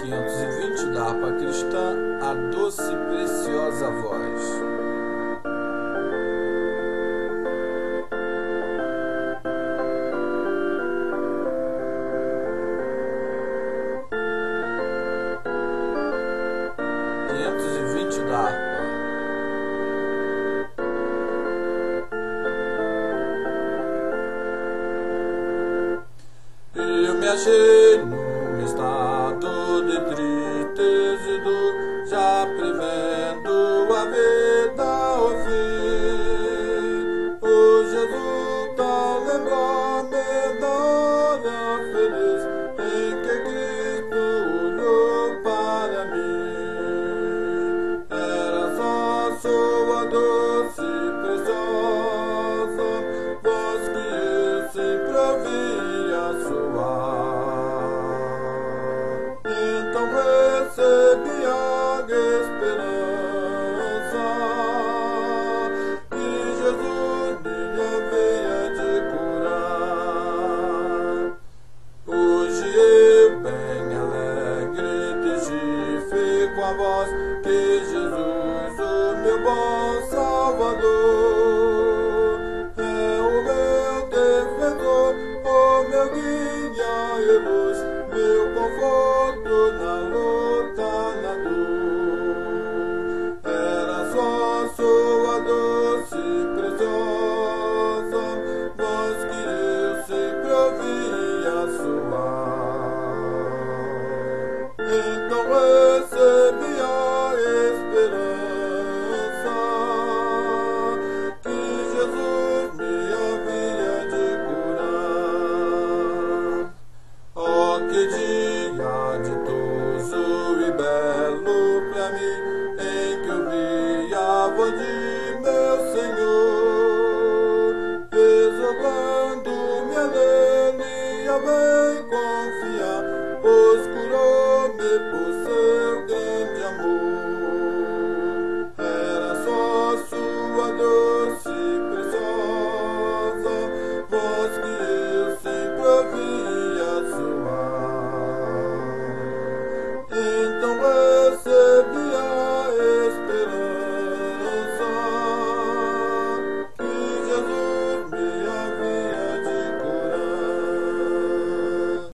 520 da harpa cristã, a doce e preciosa voz. Da harpa. Eu me achei num estado de tristeza e dor, já prevendo a vida ao fim. Oh Jesus, tal lembrar-me da hora feliz em que Cristo olhou para mim. Era só sua doce e preciosa voz que eu sempre ouvia soar. Então recebi a esperança que Jesus me havia de curar. Hoje eu bem alegre testifico a voz que Jesus, o meu bom Salvador, é o meu defensor, o meu guia e luz, meu conforto na luta, na dor. Era só sua doce e preciosa voz que eu sempre ouvia soar. Então recebi a esperança que Jesus me havia de curar. Oh, que dia ditoso e belo pra mim, em que eu vi a voz de meu Senhor, exaltando-me a nele, a